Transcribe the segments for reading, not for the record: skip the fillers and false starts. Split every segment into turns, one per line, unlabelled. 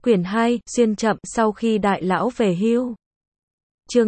Quyển 2, xuyên chậm sau khi đại lão về hưu. Chương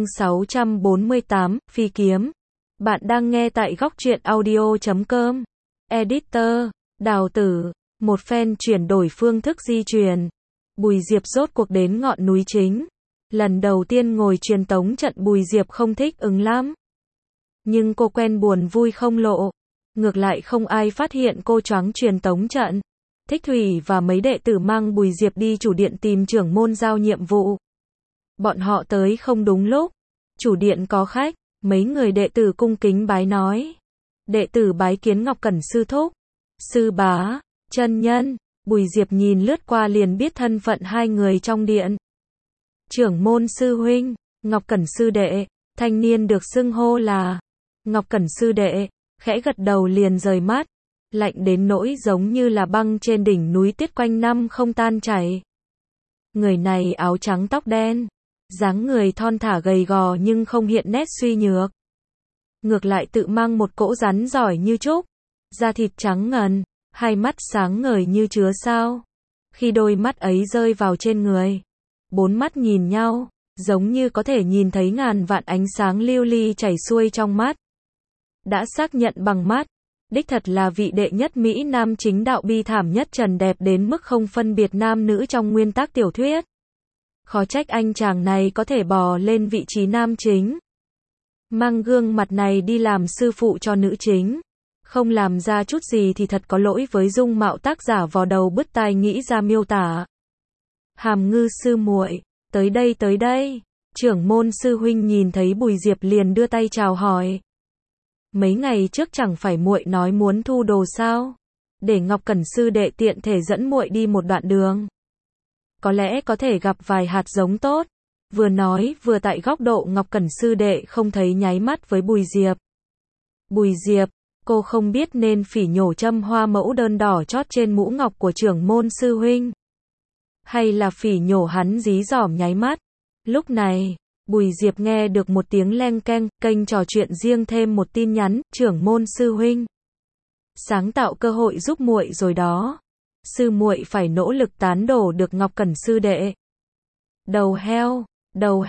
648, Phi kiếm. Bạn đang nghe tại góc truyện audio.com. Editor, Đào Tử. Một phen chuyển đổi phương thức di truyền. Bùi Diệp rốt cuộc đến ngọn núi chính. Lần đầu tiên ngồi truyền tống trận Bùi Diệp không thích ứng lắm. Nhưng cô quen buồn vui không lộ. Ngược lại không ai phát hiện cô choáng truyền tống trận. Thích Thủy và mấy đệ tử mang Bùi Diệp đi chủ điện tìm trưởng môn giao nhiệm vụ. Bọn họ tới không đúng lúc. Chủ điện có khách, mấy người đệ tử cung kính bái nói. Đệ tử bái kiến Ngọc Cẩn sư thúc. Sư bá, chân nhân. Bùi Diệp nhìn lướt qua liền biết thân phận hai người trong điện. Trưởng môn sư huynh, Ngọc Cẩn sư đệ. Thanh niên được xưng hô là Ngọc Cẩn sư đệ, khẽ gật đầu liền rời mắt. Lạnh đến nỗi giống như là băng trên đỉnh núi tuyết quanh năm không tan chảy. Người này áo trắng tóc đen, dáng người thon thả gầy gò nhưng không hiện nét suy nhược. Ngược lại tự mang một cỗ rắn giỏi như trúc, da thịt trắng ngần, hai mắt sáng ngời như chứa sao. Khi đôi mắt ấy rơi vào trên người, bốn mắt nhìn nhau, giống như có thể nhìn thấy ngàn vạn ánh sáng lưu ly chảy xuôi trong mắt. Đã xác nhận bằng mắt, đích thật là vị đệ nhất Mỹ Nam chính đạo bi thảm nhất trần đẹp đến mức không phân biệt nam nữ trong nguyên tác tiểu thuyết. Khó trách anh chàng này có thể bò lên vị trí nam chính. Mang gương mặt này đi làm sư phụ cho nữ chính. Không làm ra chút gì thì thật có lỗi với dung mạo tác giả vò đầu bứt tai nghĩ ra miêu tả. Hàm Ngư sư muội, tới đây. Trưởng môn sư huynh nhìn thấy Bùi Diệp liền đưa tay chào hỏi. Mấy ngày trước chẳng phải muội nói muốn thu đồ sao? Để Ngọc Cẩn sư đệ tiện thể dẫn muội đi một đoạn đường. Có lẽ có thể gặp vài hạt giống tốt. Vừa nói vừa tại góc độ Ngọc Cẩn sư đệ không thấy nháy mắt với Bùi Diệp. Bùi Diệp, cô không biết nên phỉ nhổ châm hoa mẫu đơn đỏ chót trên mũ ngọc của trưởng môn sư huynh, hay là phỉ nhổ hắn dí dỏm nháy mắt. Lúc này Bùi Diệp nghe được một tiếng leng keng, kênh trò chuyện riêng thêm một tin nhắn, trưởng môn sư huynh. Sáng tạo cơ hội giúp muội rồi đó. Sư muội phải nỗ lực tán đổ được Ngọc Cẩn sư đệ. Đầu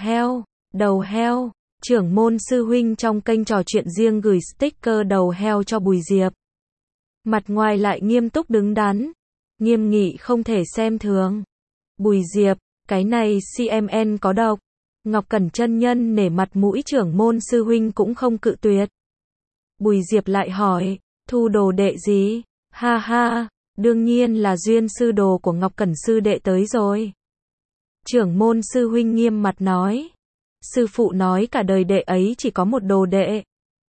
heo. Trưởng môn sư huynh trong kênh trò chuyện riêng gửi sticker đầu heo cho Bùi Diệp. Mặt ngoài lại nghiêm túc đứng đắn. Nghiêm nghị không thể xem thường. Bùi Diệp, cái này CMN có độc. Ngọc Cẩn chân nhân nể mặt mũi trưởng môn sư huynh cũng không cự tuyệt. Bùi Diệp lại hỏi, thu đồ đệ gì? Ha ha, đương nhiên là duyên sư đồ của Ngọc Cẩn sư đệ tới rồi. Trưởng môn sư huynh nghiêm mặt nói. Sư phụ nói cả đời đệ ấy chỉ có một đồ đệ.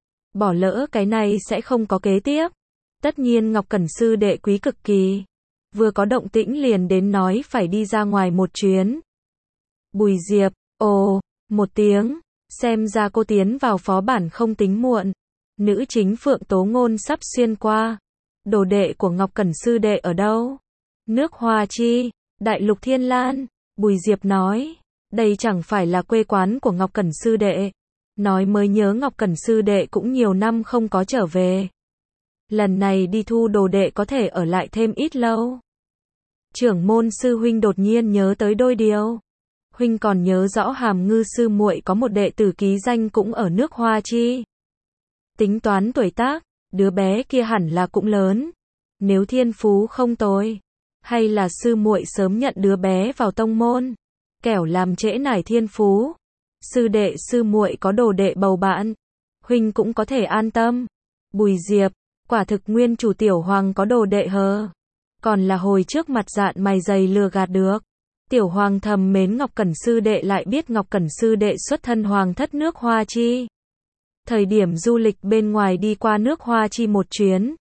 Bỏ lỡ cái này sẽ không có kế tiếp. Tất nhiên Ngọc Cẩn sư đệ quý cực kỳ. Vừa có động tĩnh liền đến nói phải đi ra ngoài một chuyến. Bùi Diệp, ồ, một tiếng, xem ra cô tiến vào phó bản không tính muộn. Nữ chính Phượng Tố Ngôn sắp xuyên qua. Đồ đệ của Ngọc Cẩn sư đệ ở đâu? Nước Hoa Chi, Đại Lục Thiên Lan. Bùi Diệp nói, đây chẳng phải là quê quán của Ngọc Cẩn sư đệ. Nói mới nhớ Ngọc Cẩn sư đệ cũng nhiều năm không có trở về. Lần này đi thu đồ đệ có thể ở lại thêm ít lâu. Trưởng môn sư huynh đột nhiên nhớ tới đôi điều. Huynh còn nhớ rõ Hàm Ngư sư muội có một đệ tử ký danh cũng ở nước Hoa Chi. Tính toán tuổi tác, đứa bé kia hẳn là cũng lớn. Nếu thiên phú không tồi, hay là sư muội sớm nhận đứa bé vào tông môn, kẻo làm trễ nải thiên phú. Sư đệ sư muội có đồ đệ bầu bạn, huynh cũng có thể an tâm. Bùi Diệp, quả thực nguyên chủ tiểu hoàng có đồ đệ hờ. Còn là hồi trước mặt dạn mày dày lừa gạt được. Tiểu hoàng thầm mến Ngọc Cẩn sư đệ lại biết Ngọc Cẩn sư đệ xuất thân hoàng thất nước Hoa Chi. Thời điểm du lịch bên ngoài đi qua nước Hoa Chi một chuyến,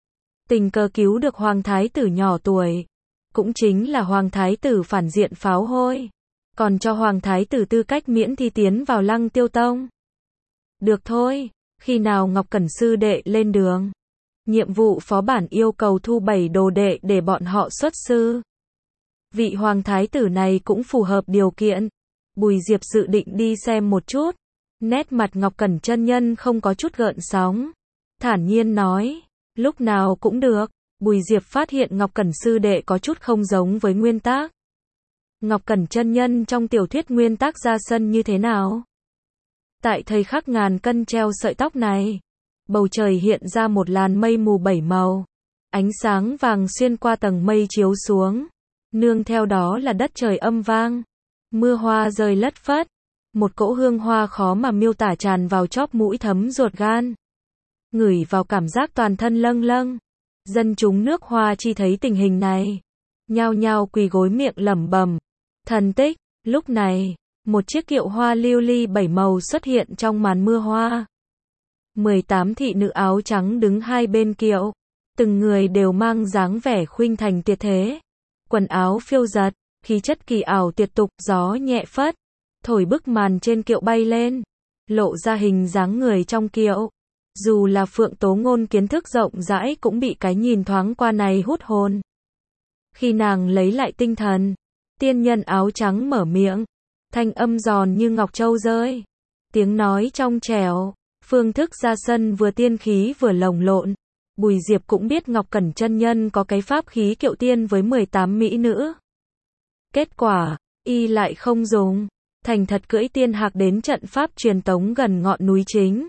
tình cờ cứu được hoàng thái tử nhỏ tuổi. Cũng chính là hoàng thái tử phản diện pháo hôi. Còn cho hoàng thái tử tư cách miễn thi tiến vào Lăng Tiêu Tông. Được thôi, khi nào Ngọc Cẩn sư đệ lên đường. Nhiệm vụ phó bản yêu cầu thu 7 đồ đệ để bọn họ xuất sư. Vị hoàng thái tử này cũng phù hợp điều kiện. Bùi Diệp dự định đi xem một chút. Nét mặt Ngọc Cẩn chân nhân không có chút gợn sóng. Thản nhiên nói, lúc nào cũng được. Bùi Diệp phát hiện Ngọc Cẩn sư đệ có chút không giống với nguyên tác. Ngọc Cẩn chân nhân trong tiểu thuyết nguyên tác ra sân như thế nào? Tại thời khắc ngàn cân treo sợi tóc này, bầu trời hiện ra một làn mây mù 7 màu. Ánh sáng vàng xuyên qua tầng mây chiếu xuống. Nương theo đó là đất trời âm vang. Mưa hoa rơi lất phất. Một cỗ hương hoa khó mà miêu tả tràn vào chóp mũi thấm ruột gan. Ngửi vào cảm giác toàn thân lâng lâng. Dân chúng nước Hoa chi thấy tình hình này, nhao nhao quỳ gối miệng lẩm bẩm. Thần tích. Lúc này, một chiếc kiệu hoa lưu ly 7 màu xuất hiện trong màn mưa hoa. 18 thị nữ áo trắng đứng hai bên kiệu. Từng người đều mang dáng vẻ khuynh thành tuyệt thế. Quần áo phiêu dật, khí chất kỳ ảo tuyệt tục, gió nhẹ phất, thổi bức màn trên kiệu bay lên, lộ ra hình dáng người trong kiệu. Dù là Phượng Tố Ngôn kiến thức rộng rãi cũng bị cái nhìn thoáng qua này hút hồn. Khi nàng lấy lại tinh thần, tiên nhân áo trắng mở miệng, thanh âm giòn như ngọc châu rơi, tiếng nói trong trẻo, phương thức ra sân vừa tiên khí vừa lồng lộn. Bùi Diệp cũng biết Ngọc Cẩn chân nhân có cái pháp khí kiệu tiên với 18 mỹ nữ. Kết quả, y lại không dùng, thành thật cưỡi tiên hạc đến trận pháp truyền tống gần ngọn núi chính.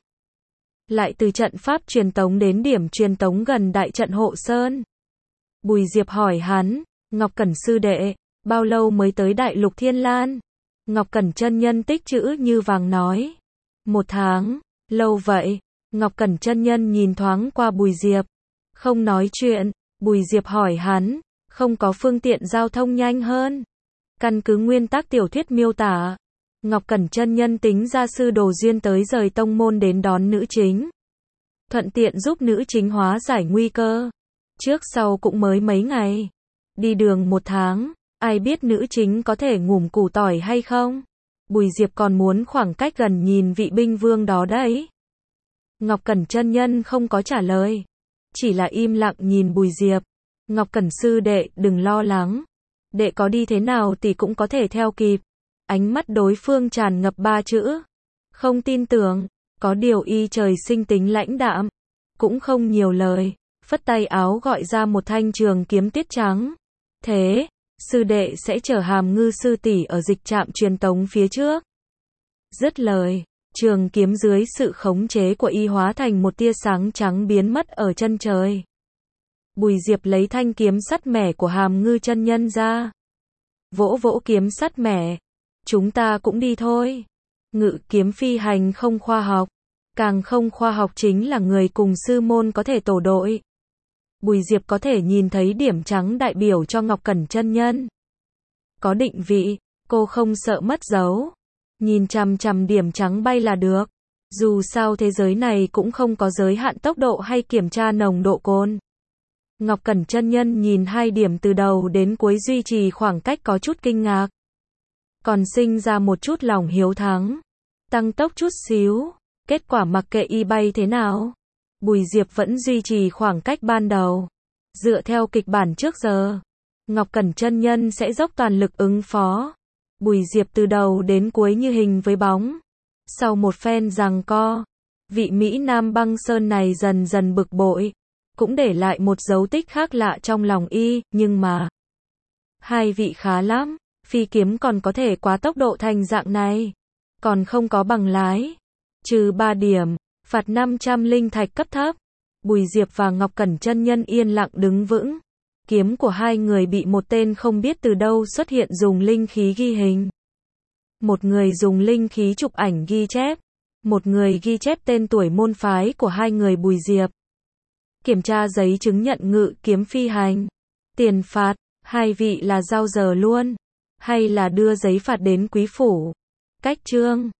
Lại từ trận pháp truyền tống đến điểm truyền tống gần đại trận hộ sơn. Bùi Diệp hỏi hắn, Ngọc Cẩn sư đệ, bao lâu mới tới đại lục Thiên Lan? Ngọc Cẩn chân nhân tích chữ như vàng nói, 1 tháng, lâu vậy. Ngọc Cẩn chân nhân nhìn thoáng qua Bùi Diệp, không nói chuyện. Bùi Diệp hỏi hắn, không có phương tiện giao thông nhanh hơn? Căn cứ nguyên tắc tiểu thuyết miêu tả, Ngọc Cẩn chân nhân tính ra sư Đồ Duyên tới rời tông môn đến đón nữ chính, thuận tiện giúp nữ chính hóa giải nguy cơ. Trước sau cũng mới mấy ngày, đi đường 1 tháng, ai biết nữ chính có thể ngủm củ tỏi hay không? Bùi Diệp còn muốn khoảng cách gần nhìn vị binh vương đó đấy. Ngọc Cẩn chân nhân không có trả lời, chỉ là im lặng nhìn Bùi Diệp. Ngọc Cẩn sư đệ, đừng lo lắng, đệ có đi thế nào thì cũng có thể theo kịp. Ánh mắt đối phương tràn ngập 3 chữ, không tin tưởng. Có điều y trời sinh tính lãnh đạm, cũng không nhiều lời, phất tay áo gọi ra một thanh trường kiếm tiết trắng. Thế, sư đệ sẽ chở Hàm Ngư sư tỷ ở dịch trạm truyền tống phía trước. Dứt lời, trường kiếm dưới sự khống chế của y hóa thành một tia sáng trắng biến mất ở chân trời. Bùi Diệp lấy thanh kiếm sắt mẻ của Hàm Ngư chân nhân ra, vỗ vỗ kiếm sắt mẻ. Chúng ta cũng đi thôi. Ngự kiếm phi hành không khoa học, càng không khoa học chính là người cùng sư môn có thể tổ đội. Bùi Diệp có thể nhìn thấy điểm trắng đại biểu cho Ngọc Cẩn chân nhân. Có định vị, cô không sợ mất dấu. Nhìn chằm chằm điểm trắng bay là được. Dù sao thế giới này cũng không có giới hạn tốc độ hay kiểm tra nồng độ cồn. Ngọc Cẩn chân nhân nhìn 2 điểm từ đầu đến cuối duy trì khoảng cách có chút kinh ngạc. Còn sinh ra một chút lòng hiếu thắng. Tăng tốc chút xíu. Kết quả mặc kệ y bay thế nào, Bùi Diệp vẫn duy trì khoảng cách ban đầu. Dựa theo kịch bản trước giờ, Ngọc Cẩn chân nhân sẽ dốc toàn lực ứng phó. Bùi Diệp từ đầu đến cuối như hình với bóng. Sau một phen giằng co, vị Mỹ Nam băng sơn này dần dần bực bội, cũng để lại một dấu tích khác lạ trong lòng y, nhưng mà hai vị khá lắm, phi kiếm còn có thể quá tốc độ thành dạng này, còn không có bằng lái. Trừ 3 điểm, phạt 500 linh thạch cấp thấp. Bùi Diệp và Ngọc Cẩn chân nhân yên lặng đứng vững. Kiếm của hai người bị một tên không biết từ đâu xuất hiện dùng linh khí ghi hình. Một người dùng linh khí chụp ảnh ghi chép. Một người ghi chép tên tuổi môn phái của hai người Bùi Diệp. Kiểm tra giấy chứng nhận ngự kiếm phi hành. Tiền phạt, hai vị là giao giờ luôn, hay là đưa giấy phạt đến quý phủ? Cách chương